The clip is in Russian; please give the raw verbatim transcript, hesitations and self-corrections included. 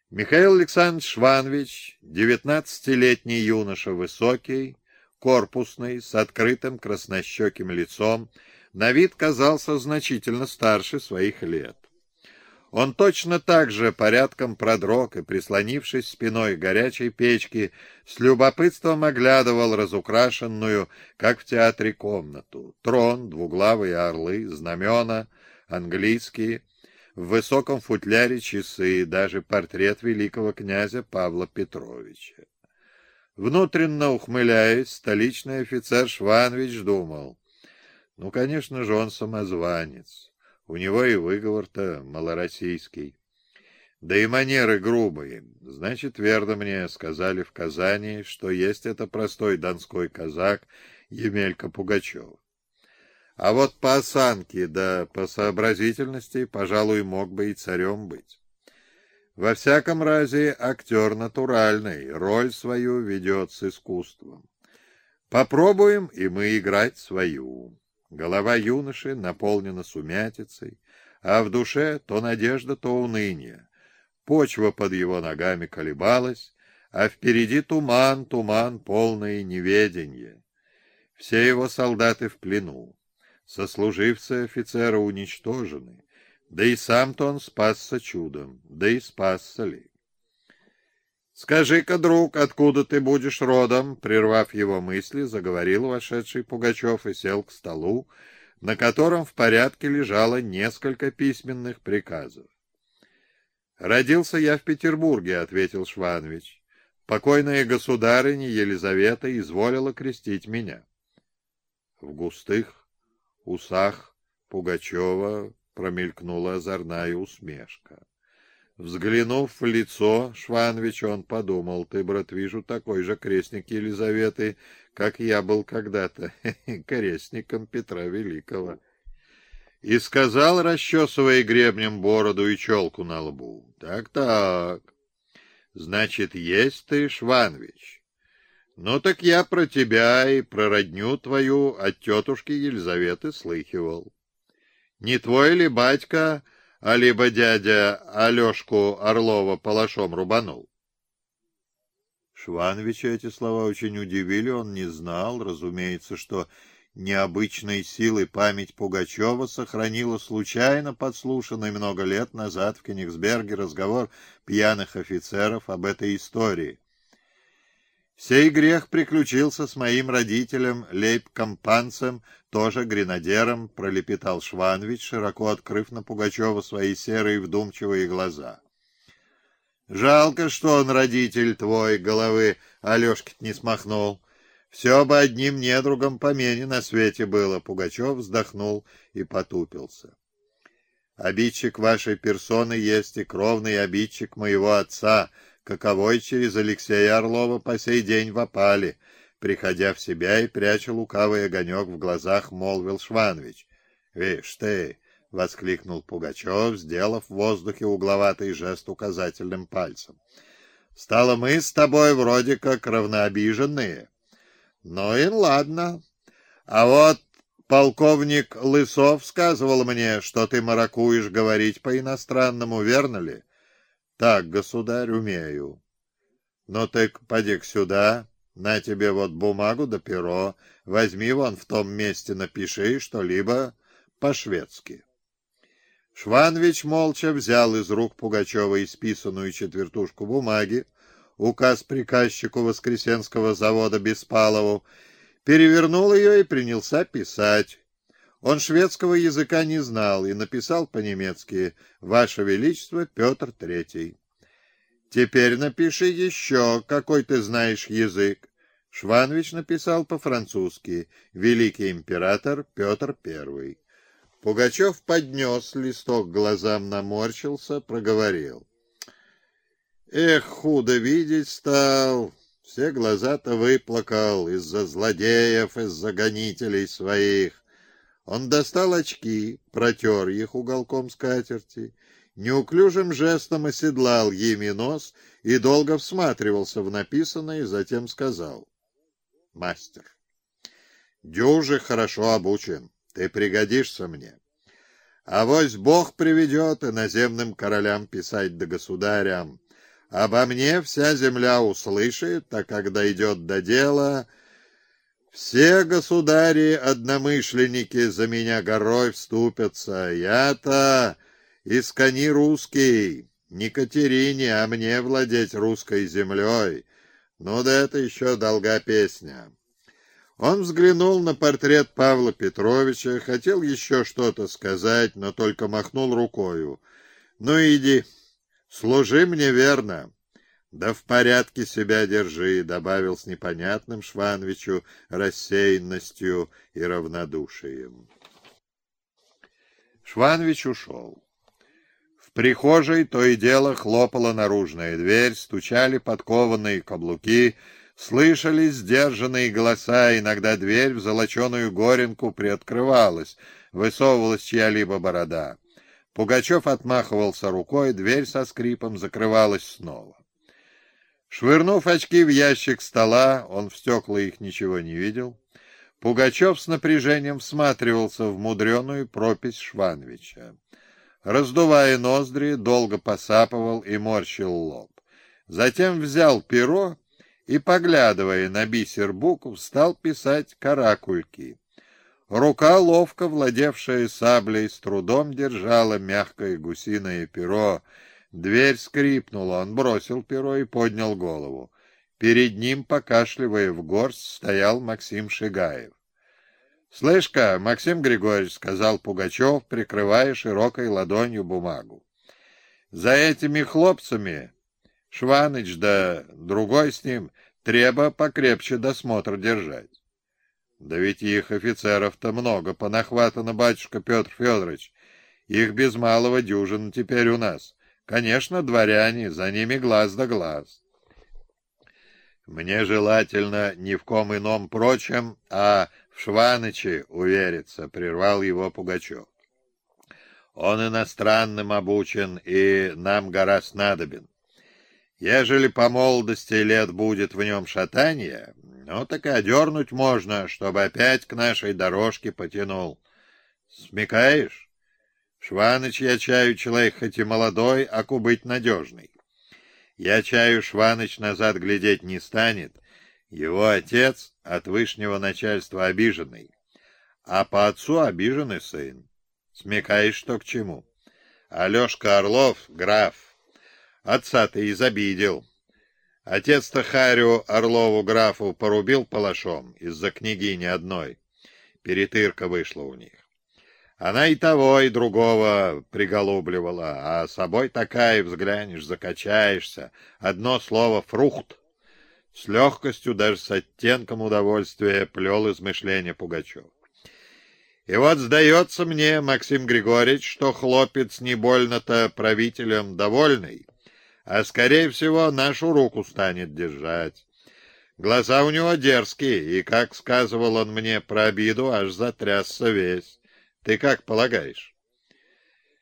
Михаил Александрович Шванович, девятнадцатилетний юноша, высокий, корпусный, с открытым краснощеким лицом, на вид казался значительно старше своих лет. Он точно так же порядком продрог и, прислонившись спиной к горячей печке, с любопытством оглядывал разукрашенную, как в театре, комнату. Трон, двуглавые орлы, знамена, английские, в высоком футляре часы, даже портрет великого князя Павла Петровича. Внутренно ухмыляясь, столичный офицер Шванович думал: ну, конечно же, он самозванец. У него и выговор-то малороссийский. Да и манеры грубые. Значит, верно мне сказали в Казани, что есть это простой донской казак Емелька Пугачев. А вот по осанке да по сообразительности, пожалуй, мог бы и царем быть. Во всяком разе актер натуральный, роль свою ведет с искусством. Попробуем и мы играть свою. Голова юноши наполнена сумятицей, а в душе то надежда, то уныние. Почва под его ногами колебалась, а впереди туман, туман, полное неведенье. Все его солдаты в плену. Сослуживцы офицера уничтожены, да и сам-то он спасся чудом, да и спасся ли. «Скажи-ка, друг, откуда ты будешь родом?» Прервав его мысли, заговорил вошедший Пугачев и сел к столу, на котором в порядке лежало несколько письменных приказов. «Родился я в Петербурге», — ответил Шванович. «Покойная государыня Елизавета изволила крестить меня». В густых усах Пугачева промелькнула озорная усмешка. Взглянув в лицо Швановича, он подумал: ты, брат, вижу, такой же крестник Елизаветы, как я был когда-то крестником Петра Великого. И сказал, расчесывая гребнем бороду и челку на лбу: так-так, значит, есть ты, Шванович. Ну так я про тебя и про родню твою от тетушки Елизаветы слыхивал. Не твой ли батька, а либо дядя Алешку Орлова палашом рубанул? Швановича эти слова очень удивили, он не знал, разумеется, что необычной силой память Пугачева сохранила случайно подслушанный много лет назад в Кенигсберге разговор пьяных офицеров об этой истории. Сей грех приключился с моим родителем лейб-компанцем, тоже гренадером, пролепетал Шванович, широко открыв на Пугачева свои серые вдумчивые глаза. Жалко, что он, родитель твой, головы Алешки-то не смахнул. Все бы одним недругом помене на свете было. Пугачев вздохнул и потупился. Обидчик вашей персоны есть и кровный обидчик моего отца, каковой через Алексея Орлова по сей день в опале. Приходя в себя и пряча лукавый огонек в глазах, молвил Шванович. — Вишь ты! — воскликнул Пугачев, сделав в воздухе угловатый жест указательным пальцем. — Стало мы с тобой вроде как равнообиженные. Ну и ладно. А вот полковник Лысов сказывал мне, что ты маракуешь говорить по-иностранному, верно ли? Так, государь, умею. Ну так поди-ка сюда, на тебе вот бумагу да перо, возьми вон в том месте, напиши что-либо по-шведски. Шванович молча взял из рук Пугачева исписанную четвертушку бумаги, указ приказчику Воскресенского завода Беспалову, перевернул ее и принялся писать. Он шведского языка не знал и написал по-немецки: «Ваше Величество, Петр Третий». «Теперь напиши еще, какой ты знаешь язык». Шванович написал по-французски: «Великий император Петр Первый». Пугачев поднес листок к глазам, наморщился, проговорил: «Эх, худо видеть стал, все глаза-то выплакал из-за злодеев, из-за гонителей своих». Он достал очки, протер их уголком скатерти, неуклюжим жестом оседлал ими нос и долго всматривался в написанное, затем сказал: «Мастер, дюже хорошо обучен, ты пригодишься мне. Авось Бог приведет иноземным королям писать да государям, Обо мне вся земля услышит, а когда идет до дела, все государи-одномышленники за меня горой вступятся. Я-то из кони русский, не Катерине, а мне владеть русской землей. Ну да это еще долга песня». Он взглянул на портрет Павла Петровича, хотел еще что-то сказать, но только махнул рукою. «Ну иди, служи мне верно». «Да в порядке себя держи», — добавил с непонятным Шванвичу рассеянностью и равнодушием. Шванвич ушел. В прихожей то и дело хлопала наружная дверь, стучали подкованные каблуки, слышались сдержанные голоса, иногда дверь в золоченую горенку приоткрывалась, высовывалась чья-либо борода. Пугачев отмахивался рукой, дверь со скрипом закрывалась снова. Швырнув очки в ящик стола, он в стекла их ничего не видел, Пугачев с напряжением всматривался в мудреную пропись Шванвича. Раздувая ноздри, долго посапывал и морщил лоб. Затем взял перо и, поглядывая на бисер букв, стал писать каракульки. Рука, ловко владевшая саблей, с трудом держала мягкое гусиное перо. Дверь скрипнула, он бросил перо и поднял голову. Перед ним, покашливая в горсть, стоял Максим Шигаев. — Слышь-ка, Максим Григорьевич, — сказал Пугачев, прикрывая широкой ладонью бумагу, — за этими хлопцами, Шваныч да другой с ним, треба покрепче досмотр держать. — Да ведь их офицеров-то много понахватано, батюшка Петр Федорович. Их без малого дюжин теперь у нас. Конечно, дворяне, за ними глаз да глаз. Мне желательно ни в ком ином прочем, а в Шваныче увериться, — прервал его Пугачев. Он иностранным обучен и нам гораздо надобен. Ежели по молодости лет будет в нем шатанье, ну так и одернуть можно, чтобы опять к нашей дорожке потянул. Смекаешь? Шваныч, я чаю, человек хоть и молодой, а кубыть надежный. Я чаю, Шваныч назад глядеть не станет. Его отец от вышнего начальства обиженный, а по отцу обиженный сын. Смекаешь, что к чему? Алешка Орлов, граф, отца-то изобидел. Отец-то Харю Орлову графу порубил палашом из-за княгини одной. Перетырка вышла у них. Она и того, и другого приголубливала, а собой такая, взглянешь, закачаешься. Одно слово — фрукт. С легкостью, даже с оттенком удовольствия, плел измышления Пугачев. И вот сдается мне, Максим Григорьевич, что хлопец не больно-то правителем довольный, а, скорее всего, нашу руку станет держать. Глаза у него дерзкие, и, как сказывал он мне про обиду, аж затрясся весь. Ты как полагаешь?